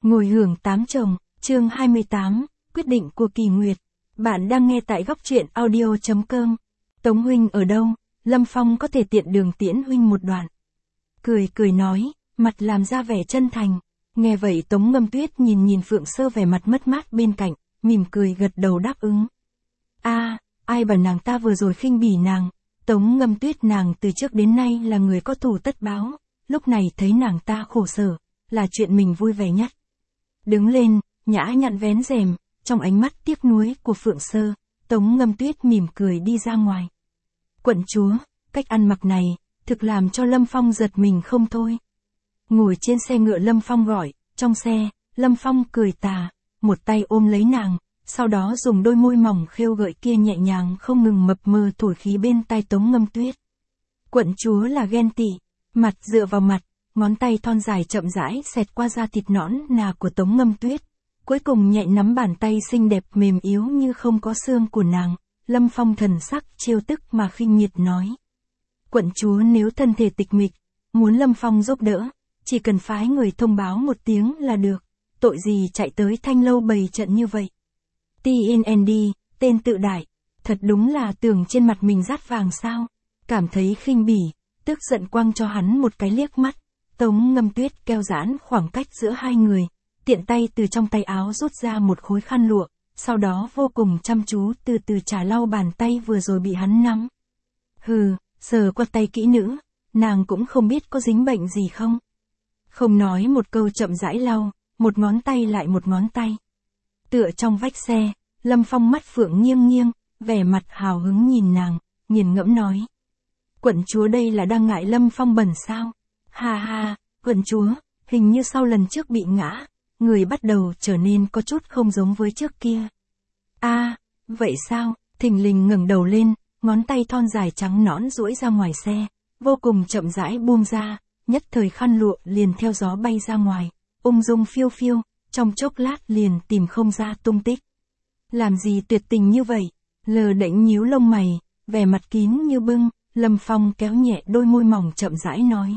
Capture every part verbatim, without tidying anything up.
Ngồi hưởng tám chồng, chương hai mươi tám, quyết định của Kỳ Nguyệt. Bạn đang nghe tại góc truyện audio chấm com. Tống huynh ở đâu? Lâm Phong có thể tiện đường tiễn huynh một đoạn. Cười cười nói, mặt làm ra vẻ chân thành. Nghe vậy Tống Ngâm Tuyết nhìn nhìn Phượng Sơ vẻ mặt mất mát bên cạnh, mỉm cười gật đầu đáp ứng. A, à, ai bảo nàng ta vừa rồi khinh bỉ nàng. Tống Ngâm Tuyết nàng từ trước đến nay là người có thù tất báo, lúc này thấy nàng ta khổ sở, là chuyện mình vui vẻ nhất. Đứng lên, nhã nhặn vén rèm, trong ánh mắt tiếc nuối của Phượng Sơ, Tống Ngâm Tuyết mỉm cười đi ra ngoài. Quận chúa, cách ăn mặc này, thực làm cho Lâm Phong giật mình không thôi. Ngồi trên xe ngựa Lâm Phong gọi, trong xe, Lâm Phong cười tà, một tay ôm lấy nàng, sau đó dùng đôi môi mỏng khêu gợi kia nhẹ nhàng không ngừng mập mờ thổi khí bên tai Tống Ngâm Tuyết. Quận chúa là ghen tị, mặt dựa vào mặt, ngón tay thon dài chậm rãi xẹt qua da thịt nõn nà của Tống Ngâm Tuyết, cuối cùng nhẹ nắm bàn tay xinh đẹp mềm yếu như không có xương của nàng. Lâm Phong thần sắc trêu tức mà khinh miệt nói. Quận chúa nếu thân thể tịch mịch, muốn Lâm Phong giúp đỡ, chỉ cần phái người thông báo một tiếng là được, tội gì chạy tới Thanh Lâu bày trận như vậy. tê en đê, tên tự đại, thật đúng là tưởng trên mặt mình dát vàng sao, cảm thấy khinh bỉ, tức giận quăng cho hắn một cái liếc mắt. Tống Ngâm Tuyết kéo giãn khoảng cách giữa hai người, tiện tay từ trong tay áo rút ra một khối khăn lụa, sau đó vô cùng chăm chú từ từ trả lau bàn tay vừa rồi bị hắn nắm. Hừ, sờ qua tay kỹ nữ, nàng cũng không biết có dính bệnh gì không. Không nói một câu chậm rãi lau, một ngón tay lại một ngón tay. Tựa trong vách xe, Lâm Phong mắt phượng nghiêng nghiêng, vẻ mặt hào hứng nhìn nàng, nghiền ngẫm nói. Quận chúa đây là đang ngại Lâm Phong bẩn sao? Ha ha, quận chúa, hình như sau lần trước bị ngã, người bắt đầu trở nên có chút không giống với trước kia. A, à, vậy sao? Thình lình ngẩng đầu lên, ngón tay thon dài trắng nõn duỗi ra ngoài xe, vô cùng chậm rãi buông ra, nhất thời khăn lụa liền theo gió bay ra ngoài, ung dung phiêu phiêu, trong chốc lát liền tìm không ra tung tích. Làm gì tuyệt tình như vậy? Lờ đễnh nhíu lông mày, vẻ mặt kín như bưng, Lâm Phong kéo nhẹ đôi môi mỏng chậm rãi nói.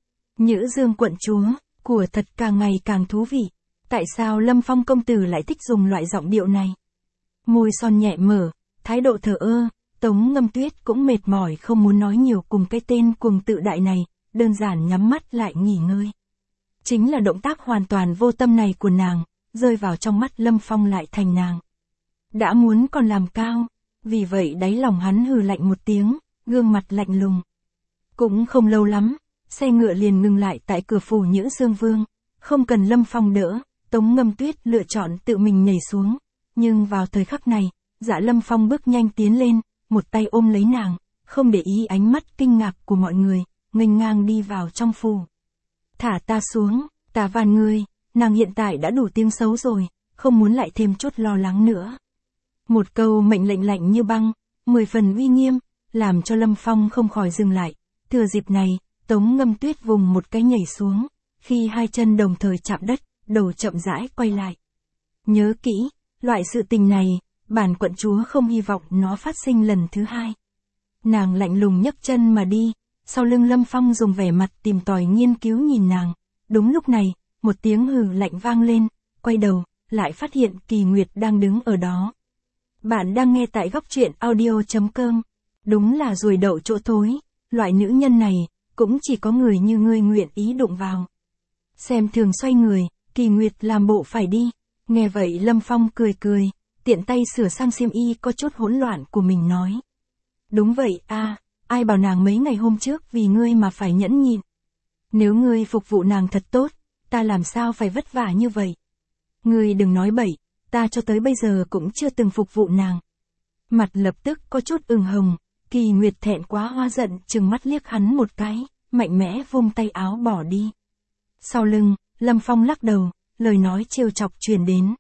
Nhữ Dương quận chúa, của thật càng ngày càng thú vị. Tại sao Lâm Phong công tử lại thích dùng loại giọng điệu này? Môi son nhẹ mở, thái độ thờ ơ, Tống Ngâm Tuyết cũng mệt mỏi không muốn nói nhiều cùng cái tên cuồng tự đại này, đơn giản nhắm mắt lại nghỉ ngơi. Chính là động tác hoàn toàn vô tâm này của nàng, rơi vào trong mắt Lâm Phong lại thành nàng. Đã muốn còn làm cao, vì vậy đáy lòng hắn hừ lạnh một tiếng, gương mặt lạnh lùng. Cũng không lâu lắm, xe ngựa liền ngừng lại tại cửa phủ Nhữ Dương Vương, không cần Lâm Phong đỡ, Tống Ngâm Tuyết lựa chọn tự mình nhảy xuống, nhưng vào thời khắc này, Dạ Lâm Phong bước nhanh tiến lên, một tay ôm lấy nàng, không để ý ánh mắt kinh ngạc của mọi người, nghênh ngang đi vào trong phủ. Thả ta xuống, ta van ngươi, nàng hiện tại đã đủ tiếng xấu rồi, không muốn lại thêm chút lo lắng nữa. Một câu mệnh lệnh lạnh như băng, mười phần uy nghiêm, làm cho Lâm Phong không khỏi dừng lại. Thừa dịp này, Tống Ngâm Tuyết vùng một cái nhảy xuống, khi hai chân đồng thời chạm đất, đầu chậm rãi quay lại. Nhớ kỹ, loại sự tình này, bản quận chúa không hy vọng nó phát sinh lần thứ hai. Nàng lạnh lùng nhấc chân mà đi, sau lưng Lâm Phong dùng vẻ mặt tìm tòi nghiên cứu nhìn nàng. Đúng lúc này, một tiếng hừ lạnh vang lên, quay đầu, lại phát hiện Kỳ Nguyệt đang đứng ở đó. Bạn đang nghe tại góc truyện audio chấm com. Đúng là ruồi đậu chỗ thối, loại nữ nhân này, cũng chỉ có người như ngươi nguyện ý đụng vào. Xem thường xoay người, Kỳ Nguyệt làm bộ phải đi. Nghe vậy Lâm Phong cười cười, tiện tay sửa sang xiêm y có chút hỗn loạn của mình nói. Đúng vậy a, à, ai bảo nàng mấy ngày hôm trước vì ngươi mà phải nhẫn nhịn. Nếu ngươi phục vụ nàng thật tốt, ta làm sao phải vất vả như vậy. Ngươi đừng nói bậy, ta cho tới bây giờ cũng chưa từng phục vụ nàng. Mặt lập tức có chút ửng hồng, Kỳ Nguyệt thẹn quá hóa giận trừng mắt liếc hắn một cái, mạnh mẽ vung tay áo bỏ đi. Sau lưng, Lâm Phong lắc đầu, lời nói trêu chọc truyền đến.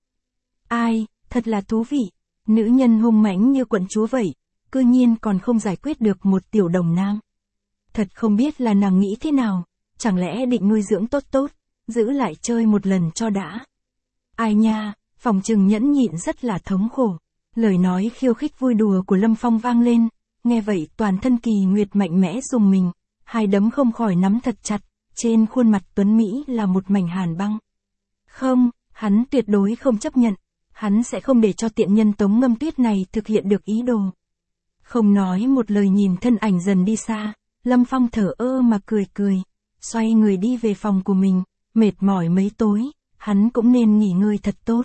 Ai, thật là thú vị, nữ nhân hung mãnh như quận chúa vậy, cư nhiên còn không giải quyết được một tiểu đồng nam. Thật không biết là nàng nghĩ thế nào, chẳng lẽ định nuôi dưỡng tốt tốt, giữ lại chơi một lần cho đã. Ai nha, phòng trừng nhẫn nhịn rất là thống khổ. Lời nói khiêu khích vui đùa của Lâm Phong vang lên, nghe vậy toàn thân Kỳ Nguyệt mạnh mẽ rùng mình, hai đấm không khỏi nắm thật chặt, trên khuôn mặt tuấn Mỹ là một mảnh hàn băng. Không, Hắn tuyệt đối không chấp nhận, hắn sẽ không để cho tiện nhân Tống Ngâm Tuyết này thực hiện được ý đồ. Không nói một lời nhìn thân ảnh dần đi xa, Lâm Phong thở ơ mà cười cười, xoay người đi về phòng của mình, mệt mỏi mấy tối, hắn cũng nên nghỉ ngơi thật tốt.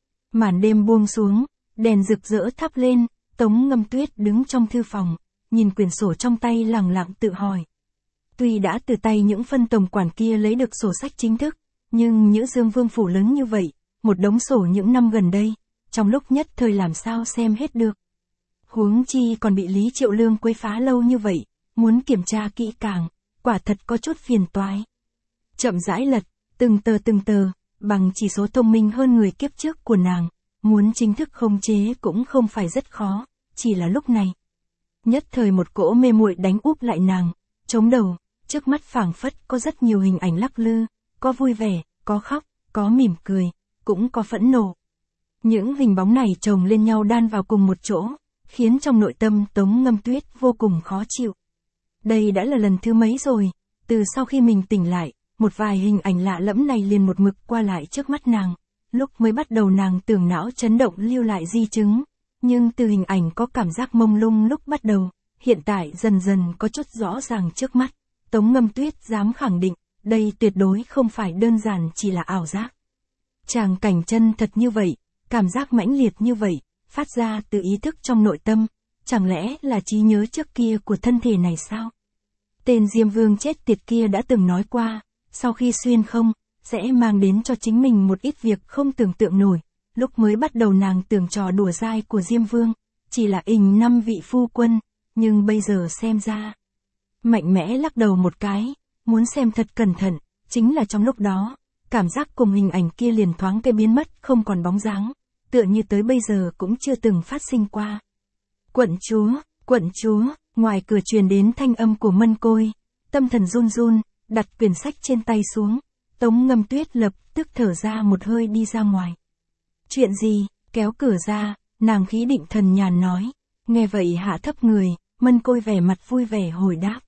Màn đêm buông xuống, đèn rực rỡ thắp lên, Tống Ngâm Tuyết đứng trong thư phòng, nhìn quyển sổ trong tay lẳng lặng tự hỏi. Tuy đã từ tay những phân tổng quản kia lấy được sổ sách chính thức, nhưng Nhữ Dương Vương phủ lớn như vậy, một đống sổ những năm gần đây, trong lúc nhất thời làm sao xem hết được. Huống chi còn bị Lý Triệu Lương quấy phá lâu như vậy, muốn kiểm tra kỹ càng, quả thật có chút phiền toái. Chậm rãi lật, từng tờ từng tờ, bằng chỉ số thông minh hơn người kiếp trước của nàng, muốn chính thức khống chế cũng không phải rất khó, chỉ là lúc này. Nhất thời một cỗ mê muội đánh úp lại nàng, chống đầu, trước mắt phảng phất có rất nhiều hình ảnh lắc lư, có vui vẻ, có khóc, có mỉm cười, cũng có phẫn nộ. Những hình bóng này chồng lên nhau đan vào cùng một chỗ, khiến trong nội tâm Tống Ngâm Tuyết vô cùng khó chịu. Đây đã là lần thứ mấy rồi, từ sau khi mình tỉnh lại, một vài hình ảnh lạ lẫm này liền một mực qua lại trước mắt nàng. Lúc mới bắt đầu nàng tưởng não chấn động lưu lại di chứng, nhưng từ hình ảnh có cảm giác mông lung lúc bắt đầu, hiện tại dần dần có chút rõ ràng trước mắt. Tống Ngâm Tuyết dám khẳng định, đây tuyệt đối không phải đơn giản chỉ là ảo giác. Tràng cảnh chân thật như vậy, cảm giác mãnh liệt như vậy, phát ra từ ý thức trong nội tâm, chẳng lẽ là trí nhớ trước kia của thân thể này sao? Tên Diêm Vương chết tiệt kia đã từng nói qua, sau khi xuyên không, sẽ mang đến cho chính mình một ít việc không tưởng tượng nổi. Lúc mới bắt đầu nàng tưởng trò đùa dai của Diêm Vương, chỉ là ình năm vị phu quân, nhưng bây giờ xem ra. Mạnh mẽ lắc đầu một cái, muốn xem thật cẩn thận, chính là trong lúc đó, cảm giác cùng hình ảnh kia liền thoáng cái biến mất không còn bóng dáng, tựa như tới bây giờ cũng chưa từng phát sinh qua. Quận chúa, quận chúa, ngoài cửa truyền đến thanh âm của Mân Côi, tâm thần run run, đặt quyển sách trên tay xuống, Tống Ngâm Tuyết lập tức thở ra một hơi đi ra ngoài. Chuyện gì, kéo cửa ra, nàng khí định thần nhàn nói, nghe vậy hạ thấp người, Mân Côi vẻ mặt vui vẻ hồi đáp.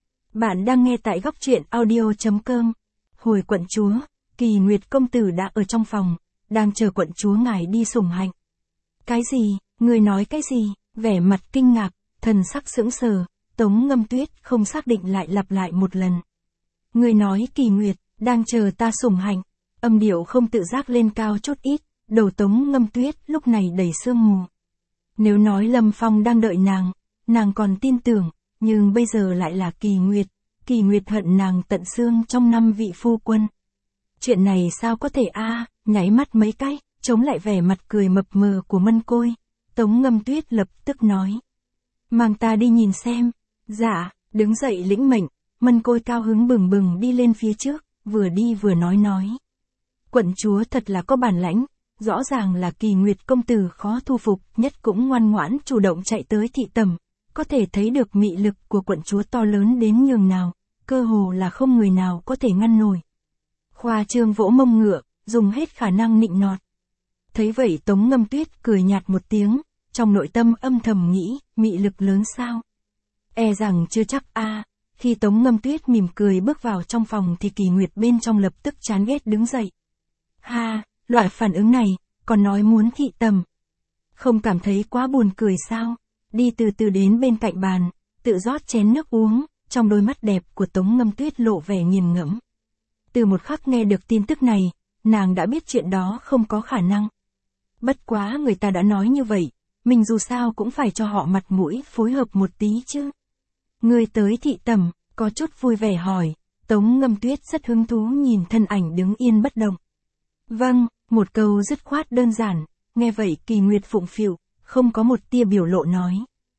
Bạn đang nghe tại góc truyện audio.com. Hồi quận chúa, Kỳ Nguyệt công tử đã ở trong phòng, đang chờ quận chúa ngài đi sủng hạnh. Cái gì, người nói cái gì, vẻ mặt kinh ngạc, thần sắc sững sờ, Tống Ngâm Tuyết không xác định lại lặp lại một lần. Người nói Kỳ Nguyệt, đang chờ ta sủng hạnh, âm điệu không tự giác lên cao chút ít, đầu Tống Ngâm Tuyết lúc này đầy sương mù. Nếu nói Lâm Phong đang đợi nàng, nàng còn tin tưởng, nhưng bây giờ lại là Kỳ Nguyệt, Kỳ Nguyệt hận nàng tận xương trong năm vị phu quân. Chuyện này sao có thể a? À, nháy mắt mấy cái, chống lại vẻ mặt cười mập mờ của Mân Côi, Tống Ngâm Tuyết lập tức nói. Mang ta đi nhìn xem. Dạ, đứng dậy lĩnh mệnh, Mân Côi cao hứng bừng bừng đi lên phía trước, vừa đi vừa nói nói. Quận chúa thật là có bản lãnh, rõ ràng là Kỳ Nguyệt công tử khó thu phục, nhất cũng ngoan ngoãn chủ động chạy tới thị tẩm, có thể thấy được mị lực của quận chúa to lớn đến nhường nào, cơ hồ là không người nào có thể ngăn nổi. Khoa trương vỗ mông ngựa, dùng hết khả năng nịnh nọt. Thấy vậy Tống Ngâm Tuyết cười nhạt một tiếng, trong nội tâm âm thầm nghĩ, mị lực lớn sao? E rằng chưa chắc a. À. Khi Tống Ngâm Tuyết mỉm cười bước vào trong phòng thì Kỳ Nguyệt bên trong lập tức chán ghét đứng dậy. Ha, loại phản ứng này, còn nói muốn thị tầm. Không cảm thấy quá buồn cười sao? Đi từ từ đến bên cạnh bàn, tự rót chén nước uống, trong đôi mắt đẹp của Tống Ngâm Tuyết lộ vẻ nghiền ngẫm. Từ một khắc nghe được tin tức này, nàng đã biết chuyện đó không có khả năng. Bất quá người ta đã nói như vậy, mình dù sao cũng phải cho họ mặt mũi phối hợp một tí chứ. Người tới thị tẩm, có chút vui vẻ hỏi, Tống Ngâm Tuyết rất hứng thú nhìn thân ảnh đứng yên bất động. Vâng, một câu dứt khoát đơn giản, nghe vậy Kỳ Nguyệt phụng phịu, không có một tia biểu lộ nói.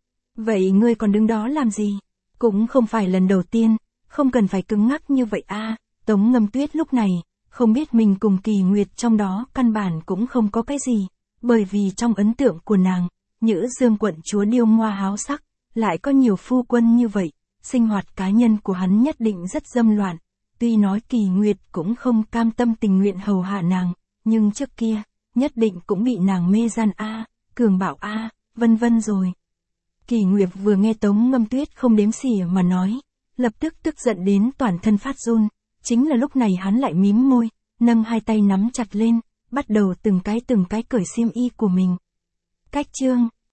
Vậy ngươi còn đứng đó làm gì? Cũng không phải lần đầu tiên, không cần phải cứng ngắc như vậy a. À, Tống Ngâm Tuyết lúc này, không biết mình cùng Kỳ Nguyệt trong đó căn bản cũng không có cái gì, bởi vì trong ấn tượng của nàng, Nhữ Dương quận chúa điêu ngoa háo sắc, lại có nhiều phu quân như vậy, sinh hoạt cá nhân của hắn nhất định rất dâm loạn. Tuy nói Kỳ Nguyệt cũng không cam tâm tình nguyện hầu hạ nàng, nhưng trước kia, nhất định cũng bị nàng mê gian a, à, cường bạo a, à, vân vân rồi. Kỳ Nguyệt vừa nghe Tống Ngâm Tuyết không đếm xỉa mà nói, lập tức tức giận đến toàn thân phát run, chính là lúc này hắn lại mím môi, nâng hai tay nắm chặt lên, bắt đầu từng cái từng cái cởi xiêm y của mình. Cách chương,